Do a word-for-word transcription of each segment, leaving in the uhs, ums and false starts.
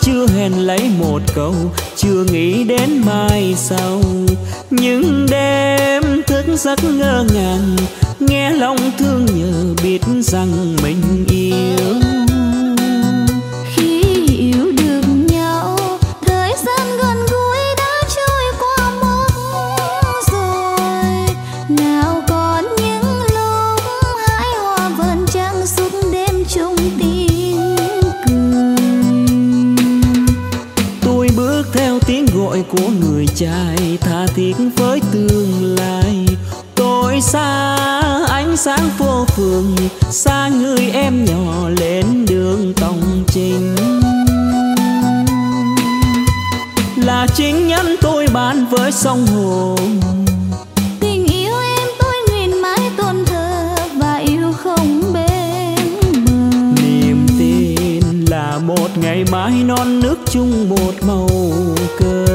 chưa hẹn lấy một câu, chưa nghĩ đến mai sau. Những đêm thức giấc ngơ ngàng, nghe lòng thương nhớ biết rằng mình yêu. Khi hiểu được nhau, thời gian gần gũi đã trôi qua mất rồi. Nào còn những lúc hái hoa vườn trăng suốt đêm chung tiếng cười. Tôi bước theo tiếng gọi của người trai, tha thiết với tương lai. Tôi xa ánh sáng phố phường, xa người em nhỏ lên đường tòng trình. Là chính nhân tôi bán với sông Hồ, tình yêu em tôi nguyện mãi tôn thờ và yêu không bên bờ. niềm tin là một ngày mai non nước chung một màu cờ.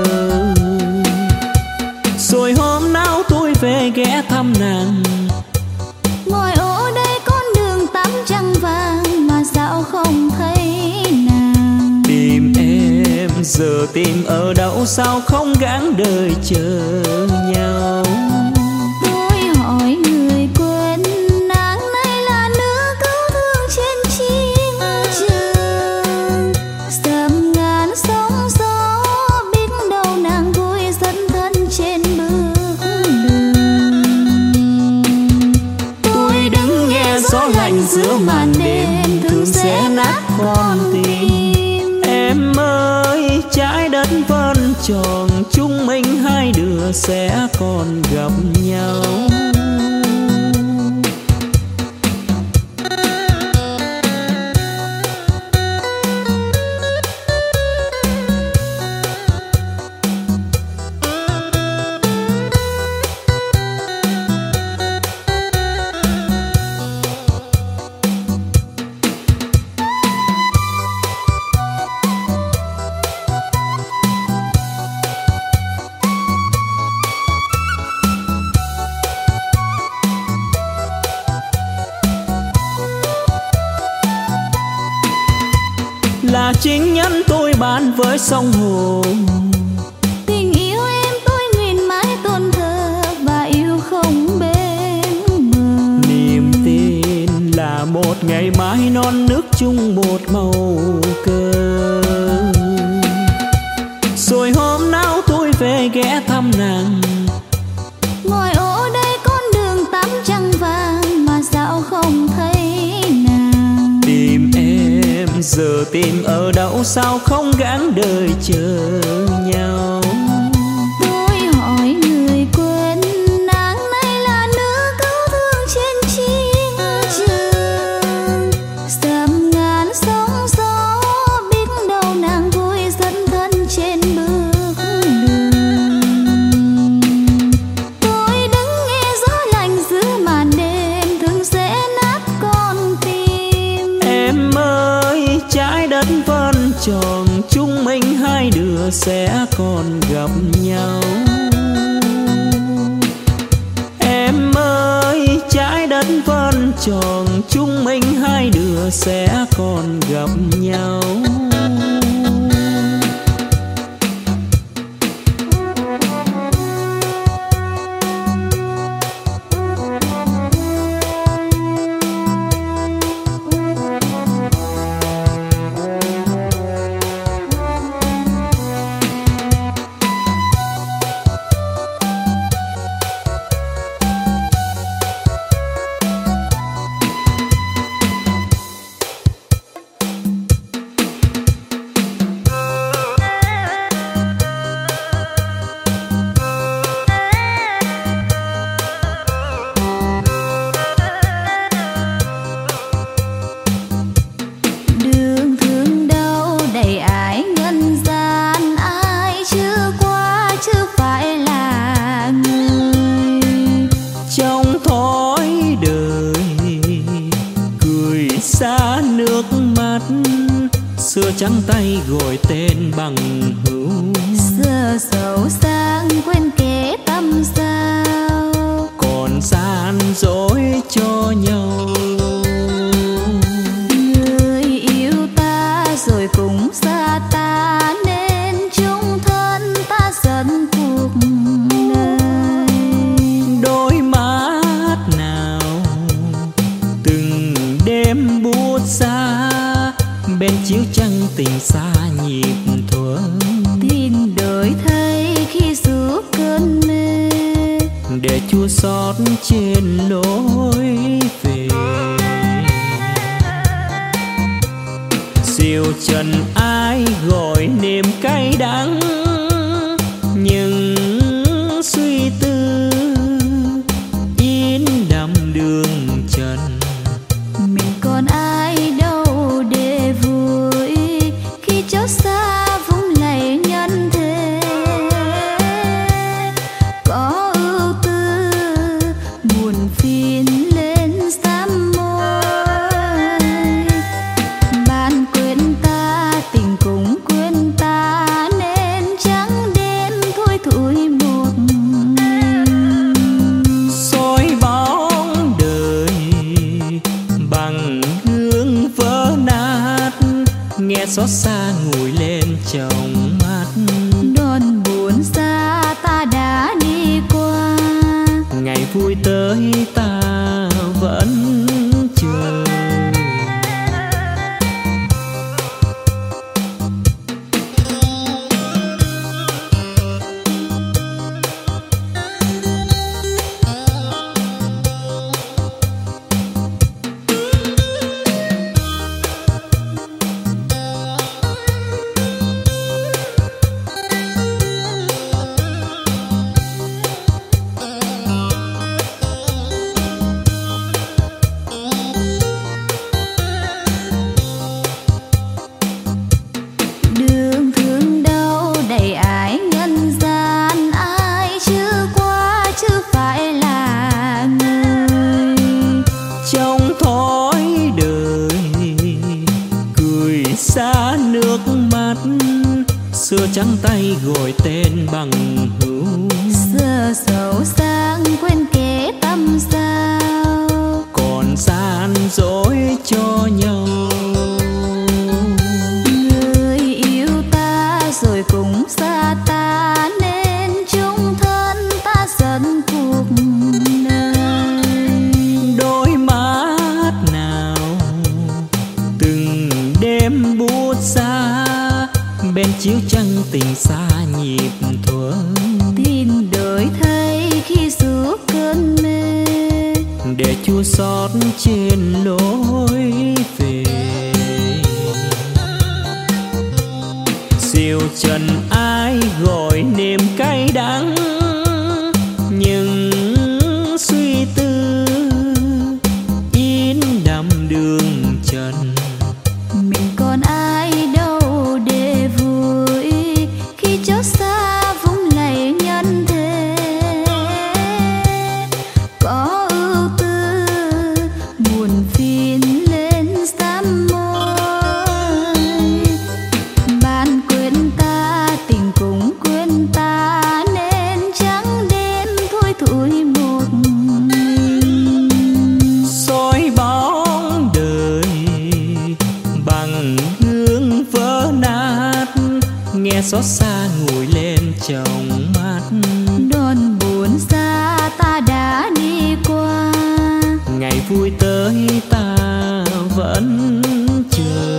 Rồi hôm nào tôi về ghé thăm nàng, Ngồi ở đây con đường tắm trăng vàng mà sao không thấy nàng. tìm em giờ tìm ở đâu, sao không gắng đời chờ nhau. Tôi hỏi người quên nàng nay là nữ cứu thương trên chiến trường. Sầm ngàn sóng gió biết đâu nàng vui dẫn thân trên bước đường. Tôi đứng nghe gió lạnh giữa màn đêm, thương sẽ nát con tim. Em ơi trái đất vẫn tròn, chúng mình hai đứa sẽ còn gặp nhau. Là chính nhân tôi bán với sông Hồ, Tình yêu em tôi nguyện mãi tôn thờ và yêu không bên bờ. niềm tin là một ngày mai non nước chung một màu cờ. Rồi hôm nào tôi về ghé thăm nàng, Ngồi ở đây con đường tắm trăng vàng mà sao không thấy nàng. tìm em giờ tìm ở đâu, sao không gắng đời chờ nhau. Tôi hỏi người quên nàng nay là nữ cứu thương trên chiến trường. Sầm ngàn sóng gió biết đâu nàng vui dẫn thân trên bước đường. Tôi đứng nghe gió lạnh giữa màn đêm, thương sẽ nát con tim. Em ơi trái đất vẫn tròn, chúng mình hai đứa sẽ còn gặp nhau. Em ơi trái đất vẫn tròn, chúng mình hai đứa sẽ còn gặp nhau. Đường thương đau đầy ải ngân gian, ai chưa qua chưa phải là người. Trong thói đời cười xa nước mắt, xưa trắng tay gọi tên bằng hữu. Giờ sầu sang quên kể tâm sao, còn gian dối cho nhau. người yêu ta rồi cũng xa xa ta nên chung thân ta dần cuộc đời. Đôi mắt nào từng đêm buốt xa bên chiếu trăng tình xa nhịp thuở. Tin đổi thay khi giữa cơn mê để chua xót trên lối về. Siêu trần ai gọi nếm cay đắng nhưng suy tư in đậm đường trần. Mình còn ai đâu để vui khi chót xa vung lạy nhân thế. Có ưu tư buồn phiền lên sám môi. Bạn quên ta tình cũng quên ta nên trắng đêm thôi thủi một mình. Soi bóng đời bằng gương vỡ nát nghe xót xa ngùi lên trong mắt. Đón buồn xa ta đã đi qua Ngày vui tới ta vẫn chờ. đường thương đau đầy ải nhân gian. Ai chưa qua chứ phải là người. Trong thói đời cười xa nước mắt xưa trắng tay gọi tên bằng hữu. Giờ giàu sang quên kẻ tâm sao Còn gian dối cho nhau. người yêu ta rồi cũng xa ta nên chung thân ta dần cuộc đời. Đôi mắt nào từng đêm buốt xa bên chiếu trăng tình xa nhịp thuở. Tin đổi thay khi giữa cơn mê để chua xót trên lối về. Siêu trần ai gọi nếm cay đắng nhưng suy tư in đậm đường trần. mình còn ai đâu để vui khi chót xa vung lạy nhân thế. Có ưu tư buồn phiền lên sám môi. Bạn quên ta tình cũng quên ta nên trắng đêm thôi thủi một mình. Soi bóng đời bằng gương vỡ nát nghe xót xa ngùi lên trong mắt. Đón buồn xa ta đã đi qua Ngày vui tới ta vẫn chờ.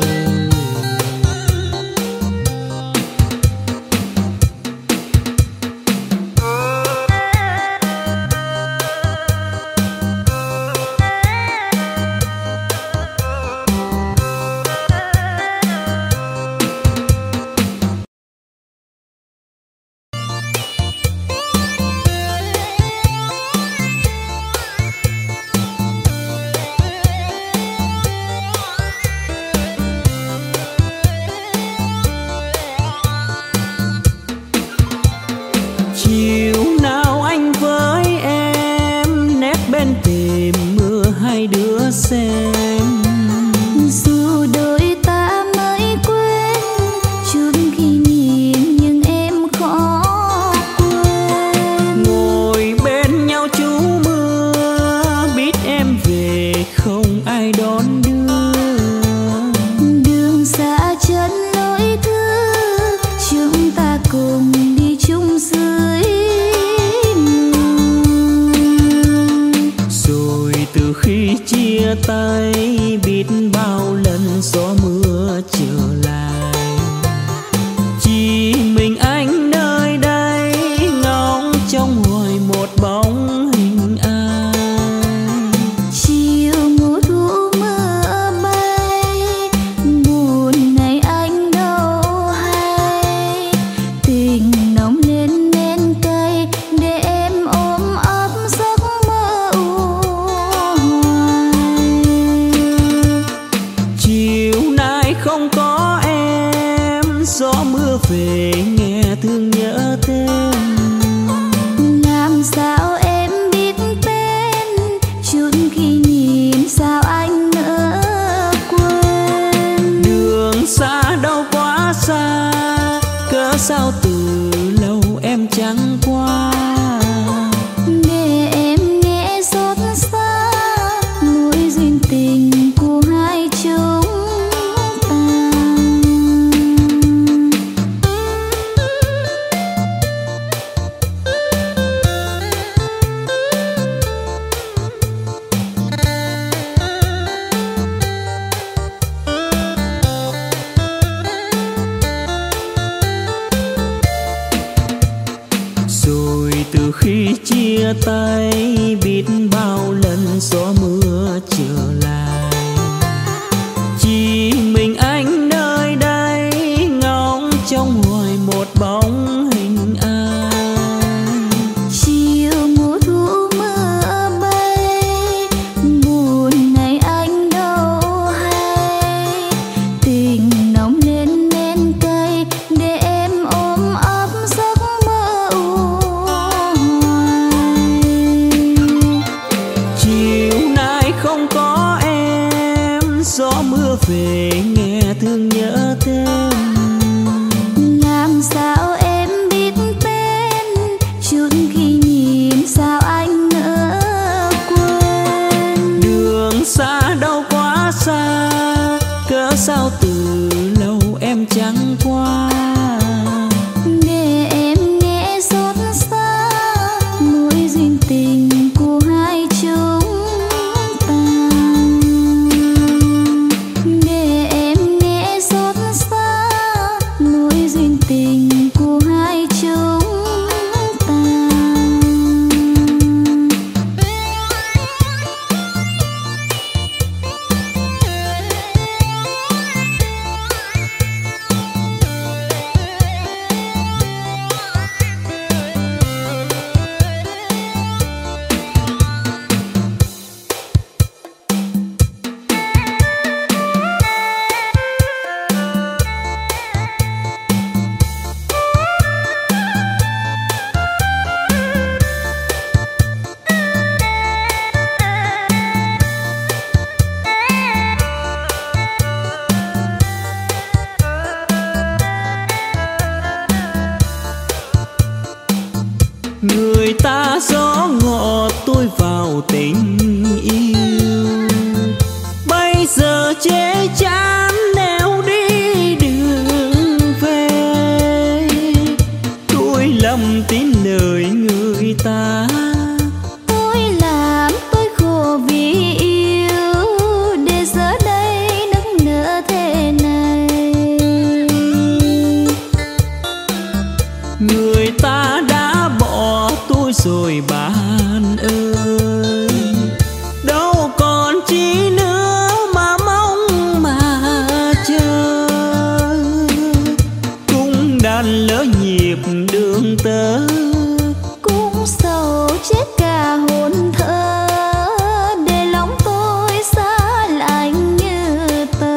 cùng đi chung dưới rồi từ khi chia tay biết bao lần gió mưa trở lại, chỉ mình anh nơi đây ngóng trong hoài một bóng hình ai. Chiều mùa thu mưa bay buồn này anh đâu hay, tình nồng lên nên cay để em ôm ấp giấc mơ u hoài. Chiều nay không có em, gió mưa về nghe thương nhớ tên. Làm sao em biết tên, chút khi nhìn sao anh nỡ quên. Đường xa đâu quá xa, cớ sao từ lâu em chẳng qua. Để em nghe xót xa mối duyên tình của hai chúng ta. Rồi từ khi chia tay biết bao lần gió mưa trở lại, chỉ mình anh nơi đây ngóng trong hoài một bóng hình ai. Chiều mùa thu mưa bay buồn này anh đâu hay, tình nồng lên nên cay để em ôm ấp giấc mơ u hoài. Chiều nay không có em, gió mưa về nghe thương nhớ tên. Làm sao em biết tên, chút khi nhìn sao anh nỡ quên. Đường xa đâu quá xa, cớ sao từ lâu em chẳng qua. Để em nghe xót xa mối duyên tình của hai chúng ta. Để em nghe xót xa mối duyên tình của hai chúng ta. Người ta gió ngọt tôi vào tình yêu, bây giờ chê chán nếu đi đường về. Tôi lầm tin lời người ta, Tôi làm tôi khổ vì yêu, để giờ đây nức nở thế này. người ta đã bỏ tôi rồi bạn ơi. Đâu còn chi nữa mà mong mà chờ, cũng đành lỡ nhịp đường tơ. Cũng sầu chết cả hồn thơ, để lòng tôi xa lạnh như tờ.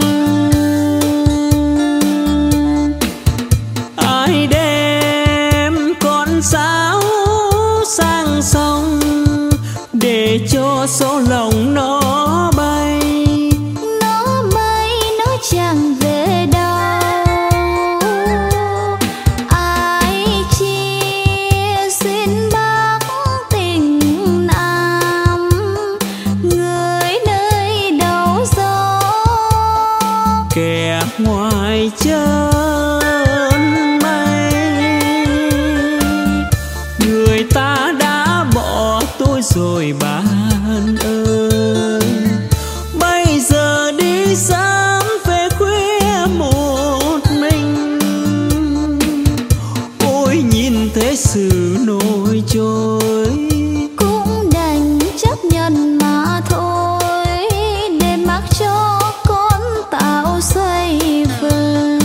Ai đem con sáo sang sông để cho số lòng nó bay. Nó bay nó chẳng về đâu, ai chia xin bác tình nam, người nơi đầu gió. Kẻ ngoài chân mây rồi bạn ơi. Bây giờ đi sớm về khuya một mình, ôi nhìn thế sự nổi trôi. Cũng đành chấp nhận mà thôi, để mặc cho con tạo xoay vần.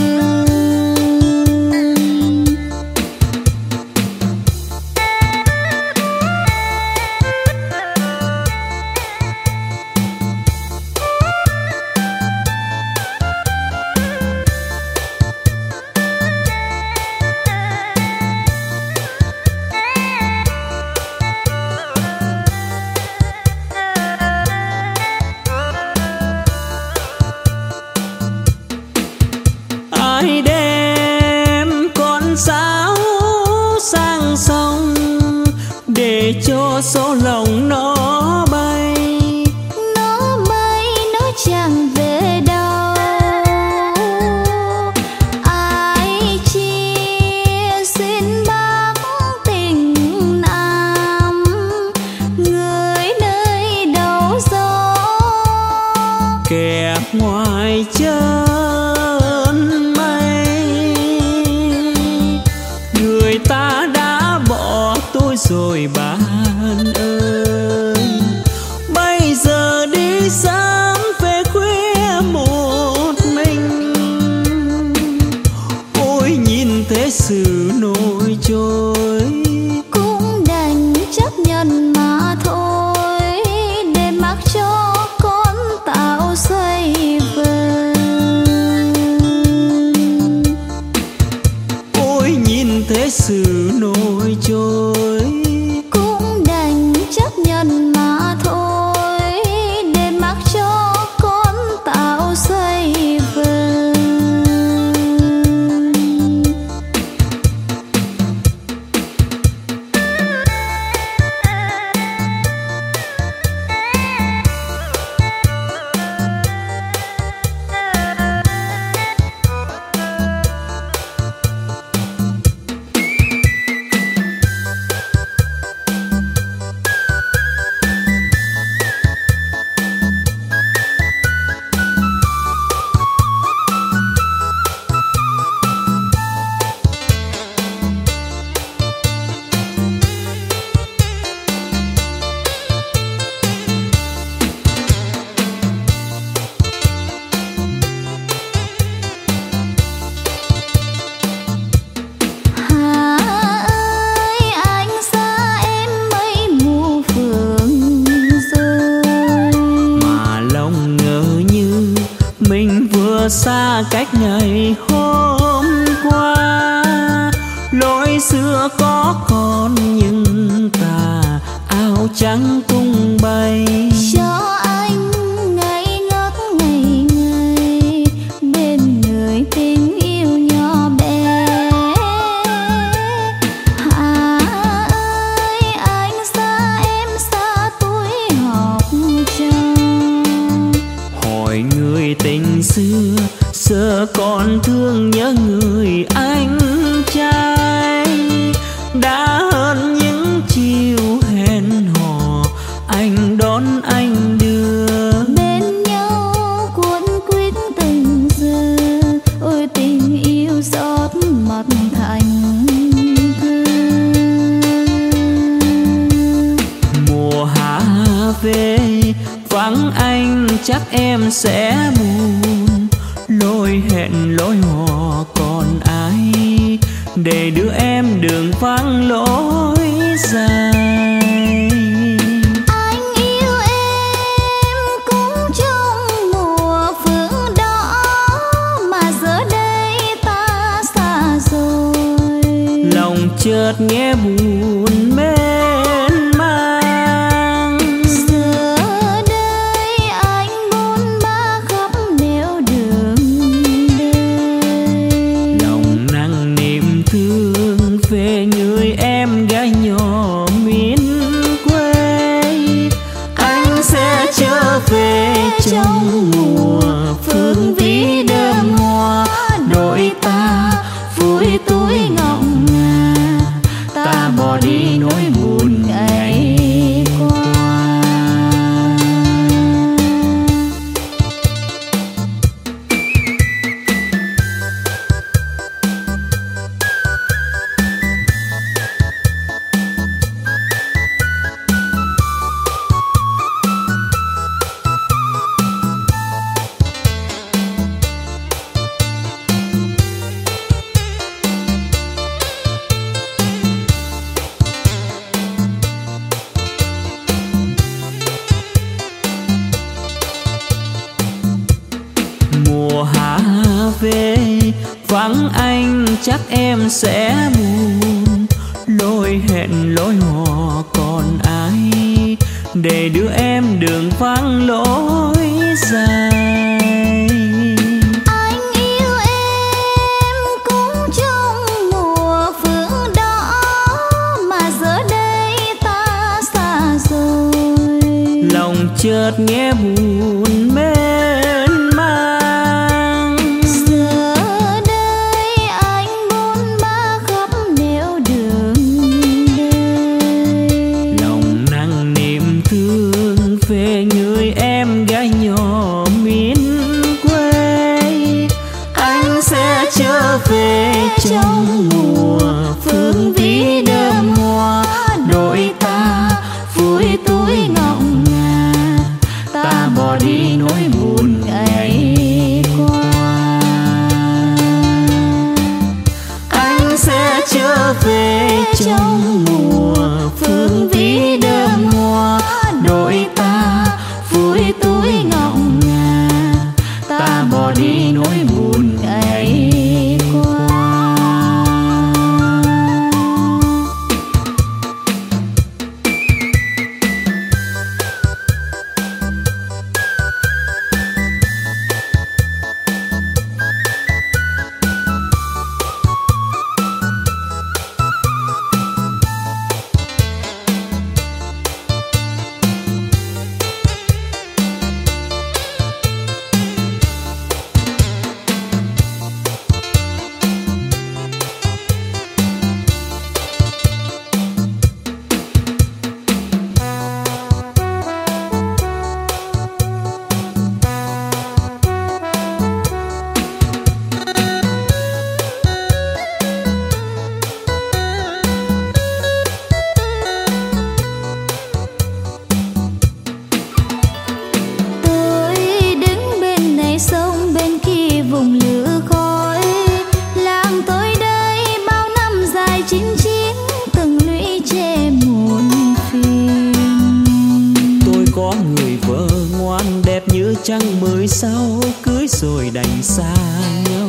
Ai đem con sáo sang sông để cho số lòng nó bay. Nó bay nó chẳng về đâu, ai chia xin bác tình nam, người nơi đầu gió Kẻ ngoài chân người ta đã bỏ tôi rồi bạn ơi. Bây giờ đi sớm về khuya một mình, ôi nhìn thế sự nổi trôi. cũng đành chấp nhận mà thôi, để mặc cho con tạo xoay vần. Ôi nhìn thế sự nổi trôi. Cũng đành chấp nhận mà thôi, để mặc cho con tạo xoay vần. Hà ơi anh xa em mấy mùa phượng rơi, Mà lòng ngỡ như mình vừa xa cách ngày hôm qua. Lối xưa có còn nhưng ta áo trắng tung bay. cho anh ngây ngất ngày ngày bên người tình yêu nhỏ bé. Hà ơi anh xa em xa tuổi học trò, Hỏi người tình xưa giờ còn thương nhớ người anh trai. Đã hơn những chiều hẹn hò anh đón anh đưa. bên nhau cuốn quýt từng giờ, ôi tình yêu rót mặt thành thơ. Mùa hạ về vắng anh chắc em sẽ buồn. Lối hẹn lối hò còn ai để đưa em đường vắng lối dài. Anh yêu em cũng trong mùa phương đó, mà giờ đây ta xa rồi. Lòng chợt nghe buồn mến mang. Giờ đây anh bôn ba khắp nẻo đường đời, Lòng nặng niềm thương về người em gái nhỏ miền quê. Anh sẽ trở về trong mùa phương vĩ đơm hoa. Đôi ta vui tuổi ngọc ngà, ta bỏ đi nỗi buồn ngày qua. anh chắc em sẽ buồn. Lối hẹn lối hò còn ai để đưa em đường vắng lối dài. Anh yêu em cũng trong mùa phương đó, mà giờ đây ta xa rồi. Lòng chợt nghe buồn mến mang. Giờ đây anh buồn bã khắp nẻo đường đời. Lòng nặng niềm thương về người em gái nhỏ miền quê. Anh sẽ trở về trong mùa phương vĩ đơm hoa. Đôi ta vui túi ngọc ngà, ta bỏ đi nỗi buồn ngày qua. Anh sẽ trở về trong mùa phương vĩ đơm hoa. Đôi ta vui túi ngọc ngà, ta bỏ đi nỗi buồn ngày qua. Trăng mới sau cưới rồi đành xa nhau.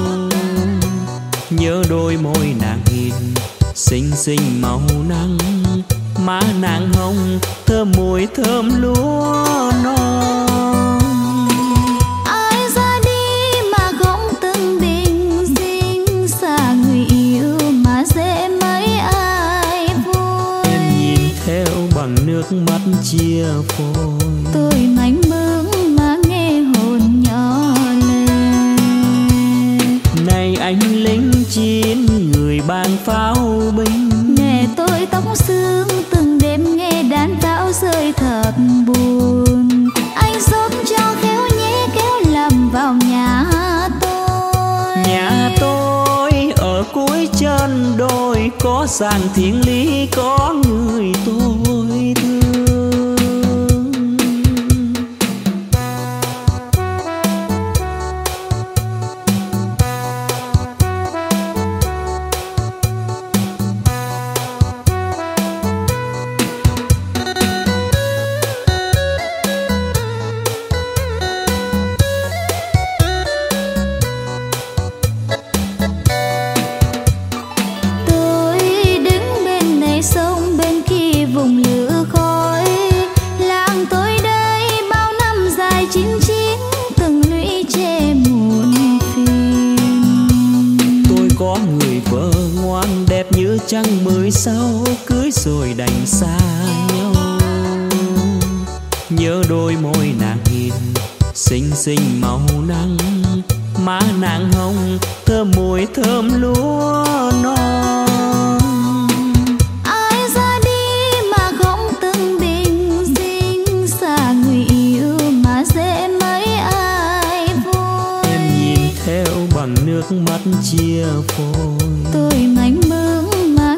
Nhớ đôi môi nàng hiền xinh xinh màu nắng, má nàng hồng thơm mùi thơm lúa non. Ai ra đi mà không từng bình sinh, xa người yêu mà dễ mấy ai vui. Em nhìn theo bằng nước mắt chia phôi, tôi mảnh bướng anh lính chiến người bàn pháo binh. Nè tôi tóc sương từng đêm nghe đàn pháo rơi thật buồn. Anh giúp cho khéo nhé kéo lầm vào nhà tôi. Nhà tôi ở cuối chân đồi, có giàn thiên lý có người tôi thương. Trăng mới sau cưới rồi đành xa nhau. Nhớ đôi môi nàng hiền xinh xinh màu nắng, má nàng hồng thơm mùi thơm lúa non. Ai ra đi mà không từng bình sinh, xa người yêu mà dễ mấy ai vui. Em nhìn theo bằng nước mắt chia phôi, tôi mảnh bướng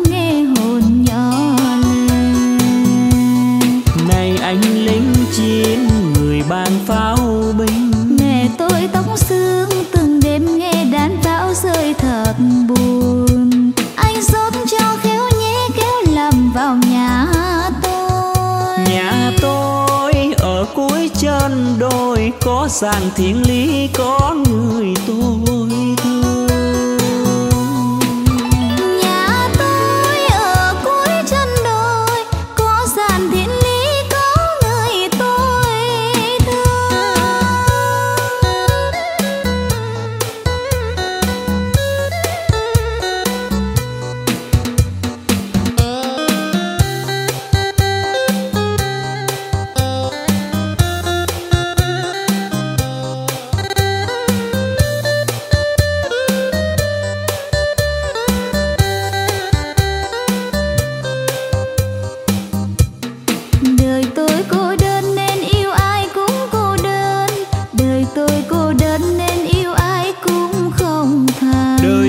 anh lính chiến người bàn pháo binh. Nè tôi tóc sương từng đêm nghe đàn pháo rơi thật buồn. Anh giúp cho khéo nhé kéo lầm vào nhà tôi. Nhà tôi ở cuối chân đồi, có giàn thiên lý có người tôi thương.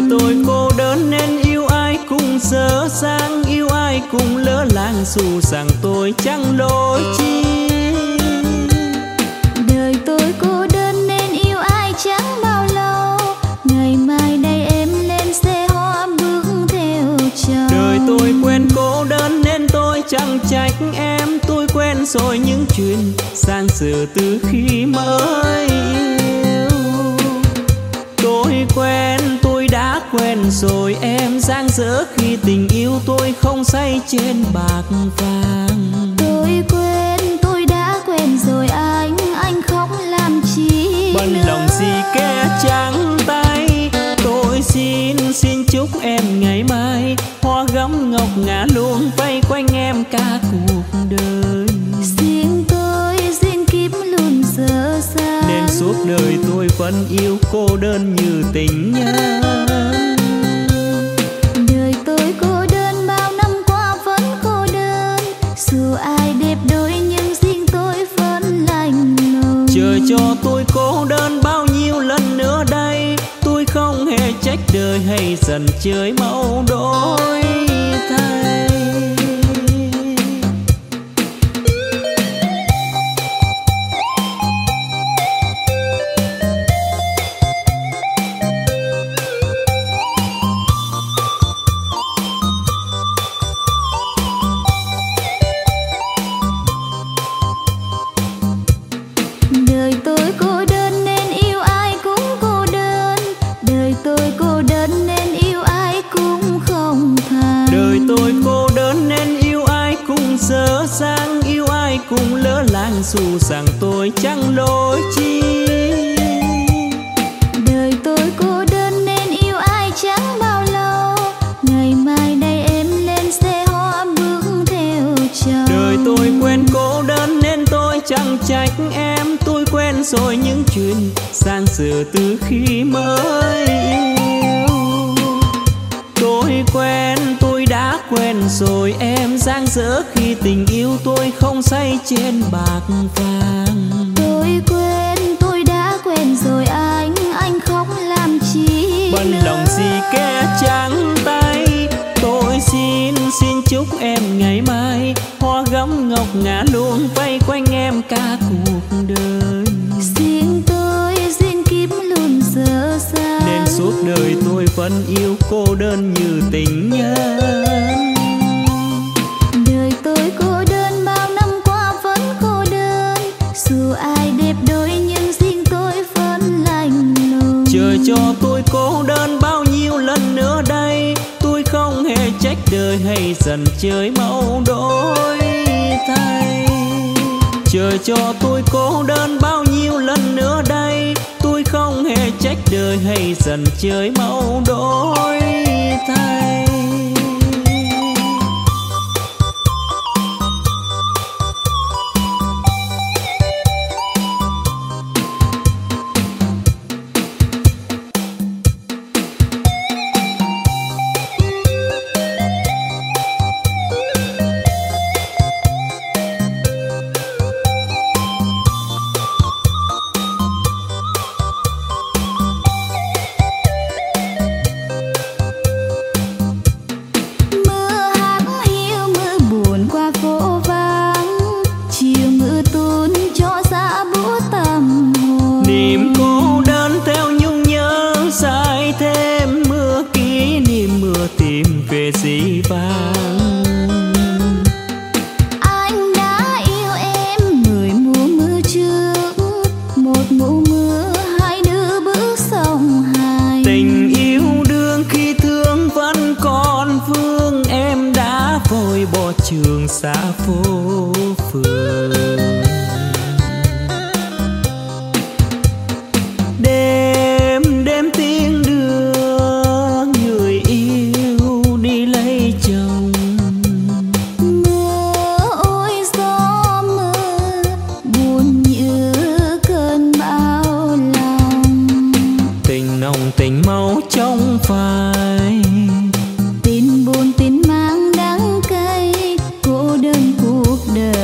tôi cô đơn nên yêu ai cũng dở dang, yêu ai cũng lỡ làng, dù rằng tôi chẳng lỗi chi. Đời tôi cô đơn nên yêu ai chẳng bao lâu, ngày mai đây em lên xe hoa bước theo chồng. Đời tôi quen cô đơn nên tôi chẳng trách em, tôi quen rồi những chuyện sang sửa từ khi mới yêu. Tôi quen, tôi đã quen rồi em, giang dở khi tình yêu tôi không say trên bạc vàng. Tôi quen, tôi đã quen rồi anh, anh khóc làm chi bận nữa. Lòng gì kẻ trắng tay, tôi xin xin chúc em ngày mai hoa gấm ngọc ngả luôn vây quanh em cả cuộc đời. Riêng tôi duyên kiếp luôn dở dang, nên suốt đời tôi vẫn yêu cô đơn như tình nhân. Đời tôi cô đơn bao năm qua vẫn cô đơn, dù ai đẹp đôi nhưng riêng tôi vẫn lạnh lùng. Chờ cho tôi cô đơn bao nhiêu lần nữa đây, tôi không hề trách đời hay dần chơi mẫu đổi thay. Đời tôi cô đơn nên yêu ai cũng cô đơn, đời tôi cô đơn nên yêu ai cũng không thành. Đời tôi cô đơn nên yêu ai cũng dở dang, yêu ai cũng lỡ làng, dù rằng tôi chẳng lỗi chi. Đời tôi cô đơn nên yêu ai chẳng bao lâu, ngày mai đây em lên xe hoa bước theo chồng. Đời tôi quen cô đơn nên tôi chẳng trách em, tôi quen rồi những chuyện sang sửa từ khi mới yêu. Tôi quen, tôi đã quen rồi em, giang dở khi tình yêu tôi không say trên bạc vàng. Tôi quen, tôi đã quen rồi anh, anh khóc làm chi bận nữa. lòng gì kẻ trắng tay, tôi xin xin chúc em ngày mai hoa gấm ngọc ngả luôn vây quanh em cả cuộc đời. Riêng tôi duyên kiếp luôn dở dang, nên suốt đời tôi vẫn yêu cô đơn như tình nhân. đời tôi cô đơn bao năm qua vẫn cô đơn, dù ai đẹp đôi nhưng riêng tôi vẫn lạnh lùng. Chờ cho tôi cô đơn bao nhiêu lần nữa đây, tôi không hề trách đời hay dần chơi mẫu đổi thay. Chờ cho tôi cô đơn bao nhiêu lần nữa đây, tôi không hề trách đời hay dần chơi mẫu đổi thay. tin buồn tin mang đắng cay, cô đơn cuộc đời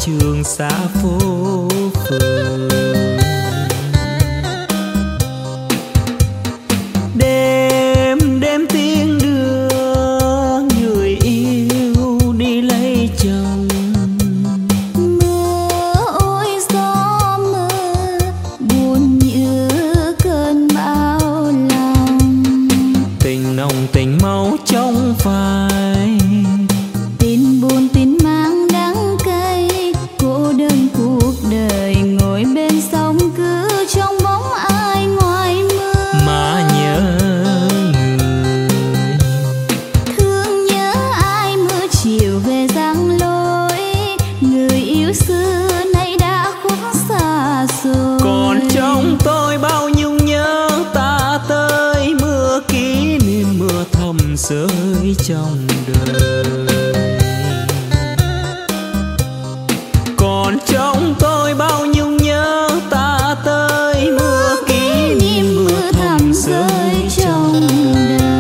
trường xa phố phường. Đêm đêm tiếng đưa người yêu đi lấy chồng. Mưa ôi gió mưa buồn như cơn bão lòng. Tình nồng tình máu trong phai, Tin buồn tin mang đắng cay, cô đơn cuộc đời ngồi bên sông cứ trong bóng ai ngoài mưa. mà nhớ người. Thương nhớ ai mưa chiều về giăng lối, người yêu xưa nay đã khuất xa rồi. Còn trong tôi bao nhung nhớ ta tới, mưa kỷ niệm mưa thầm rơi trong đời. Còn trong tôi bao nhung nhớ ta tới, mưa kỷ niệm mưa thầm rơi trong đời.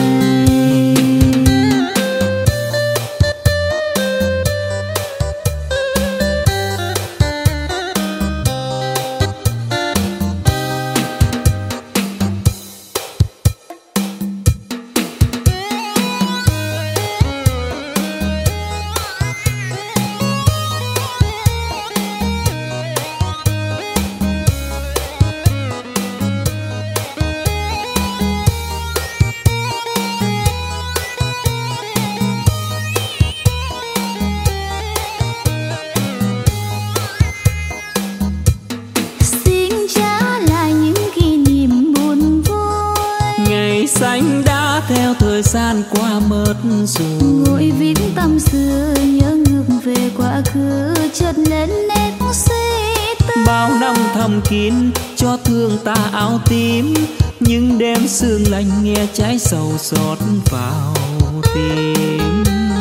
Xin trả lại những kỷ niệm buồn vui, Ngày xanh đã theo thời gian qua mất rồi. ngồi viết tâm sự nhớ ngược về quá khứ, chợt lên nét suy tư. Bao năm thầm kín cho thương ta áo tím, nhưng đêm sương lạnh nghe trái sầu xót vào tim.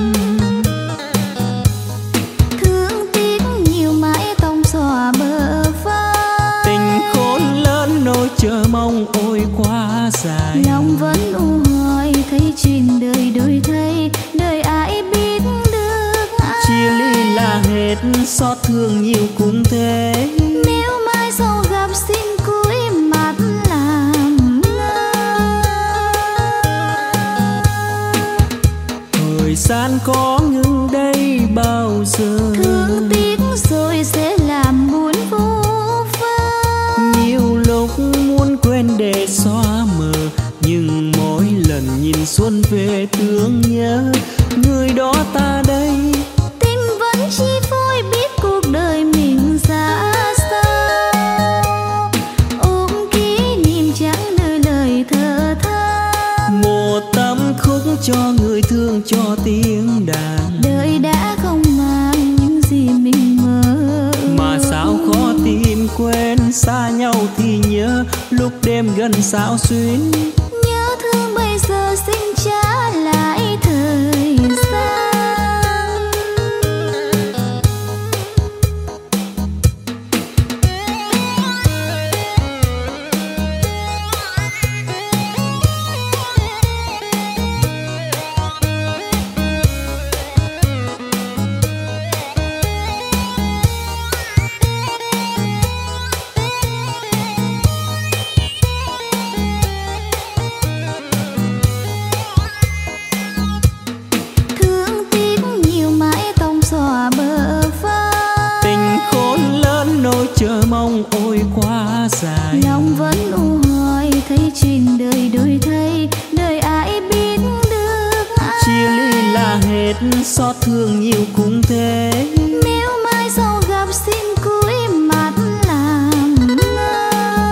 Thương tiếc nhiều mãi tông xòa bờ vai, Tình khôn lớn nỗi chờ mong ôi quá dài. lòng vẫn u hoài thấy chuyện đời đổi thay, đời ai biết được ai. Chia ly là hết, xót thương nhiều cũng thế. Nếu mai sau gặp xin cúi mặt làm ngơ. Thời gian có ngừng đây bao giờ. Thương tiếc rồi sẽ làm buồn vô vơ. Nhiều lúc muốn quên để xóa mờ, nhưng mỗi lần nhìn xuân về thương nhớ người đó ta đây. Tim vẫn chi phối biết cuộc đời mình ra sao, ôm kỷ niệm chẳng nơi lời thở than. Một tâm khúc cho người thương cho tiếng đàn, Đời đã không mang những gì mình mơ, mà sao khó tìm quên. Xa nhau thì nhớ, lúc đêm gần sao xuyến. nhớ thương bây giờ xin trả lại thời gian. Thương tiếc nhiều mãi tông xòa bờ vai, Tình khôn lớn nỗi chờ mong ôi quá dài. lòng vẫn u hoài thấy chuyện đời đổi thay, đời ai biết được ai. Chia ly là hết, xót thương nhiều cũng thế. Nếu mai sau gặp xin cúi mặt làm ngơ.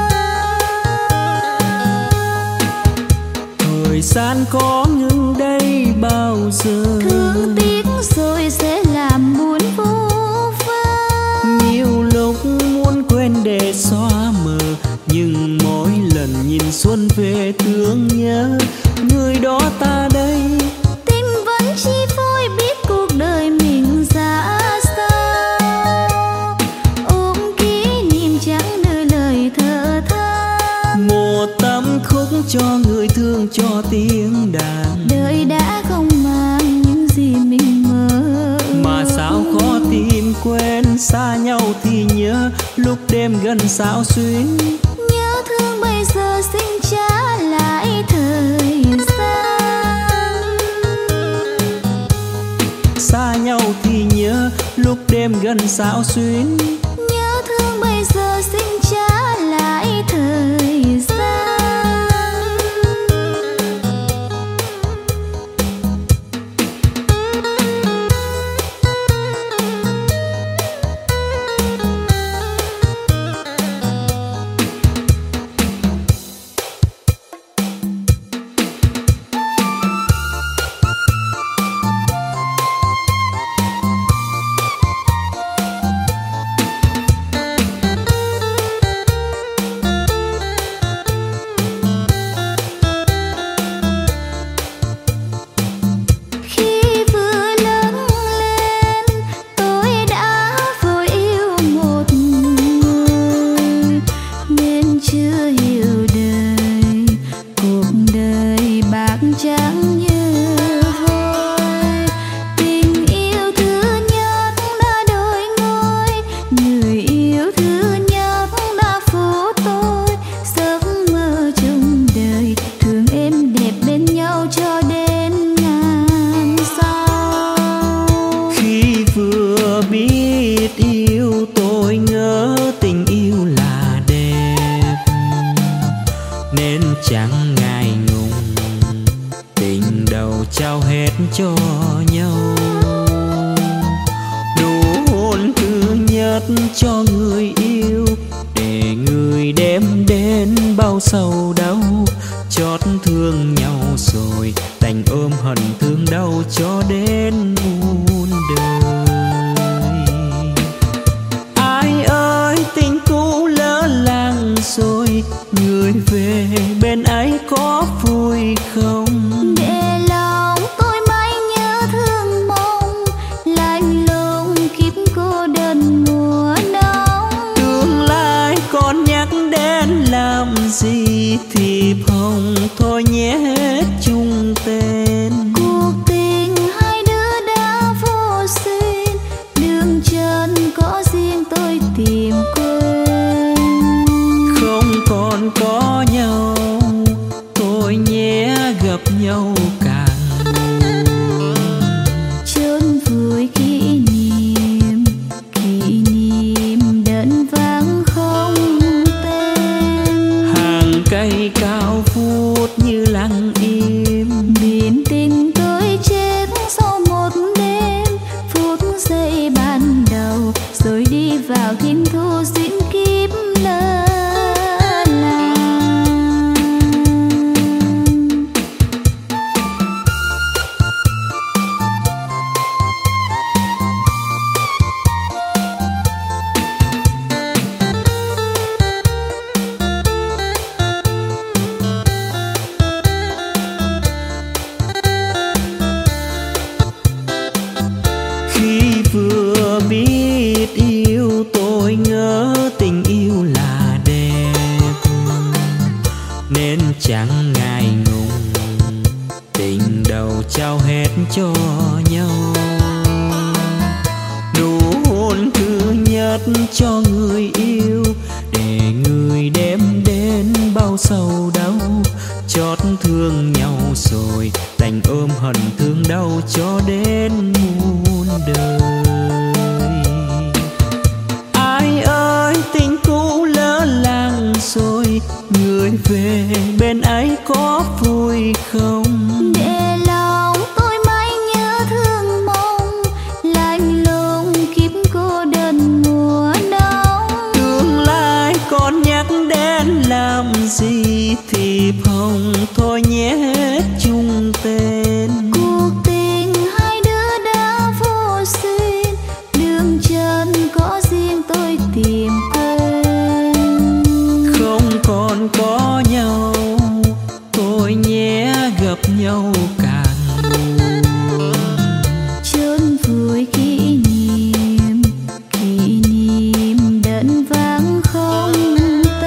Thời gian có ngừng đây bao giờ. Thương tiếc rồi sẽ làm buồn vô vơ. Nhiều lúc muốn quên để xóa mờ, nhưng mỗi lần nhìn xuân về thương nhớ người đó ta đây. Tim vẫn chi phối biết cuộc đời mình ra sao, ôm kỷ niệm chẳng nơi lời thở than. Một tâm khúc cho người thương cho tiếng đàn, Đời đã không mang những gì mình mơ, mà sao khó tìm quên. quên, xa nhau thì nhớ lúc đêm gần xao xuyến. Nhớ thương bây giờ xin trả lại thời gian. Xa nhau thì nhớ lúc đêm gần xao xuyến. Nhớ thương bây giờ xin trả lại thời gian.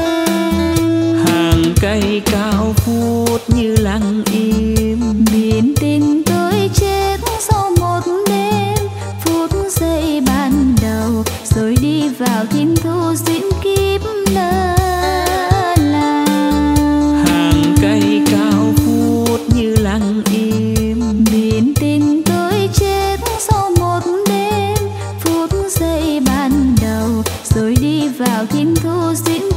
Cây cao phút như lặng im, biển vào thiên thu duyên kiếp lơ là. Hàng cây cao vút như lặng im, Biển tình tôi chết sau một đêm, phút giây ban đầu rồi đi vào thiên thu duyên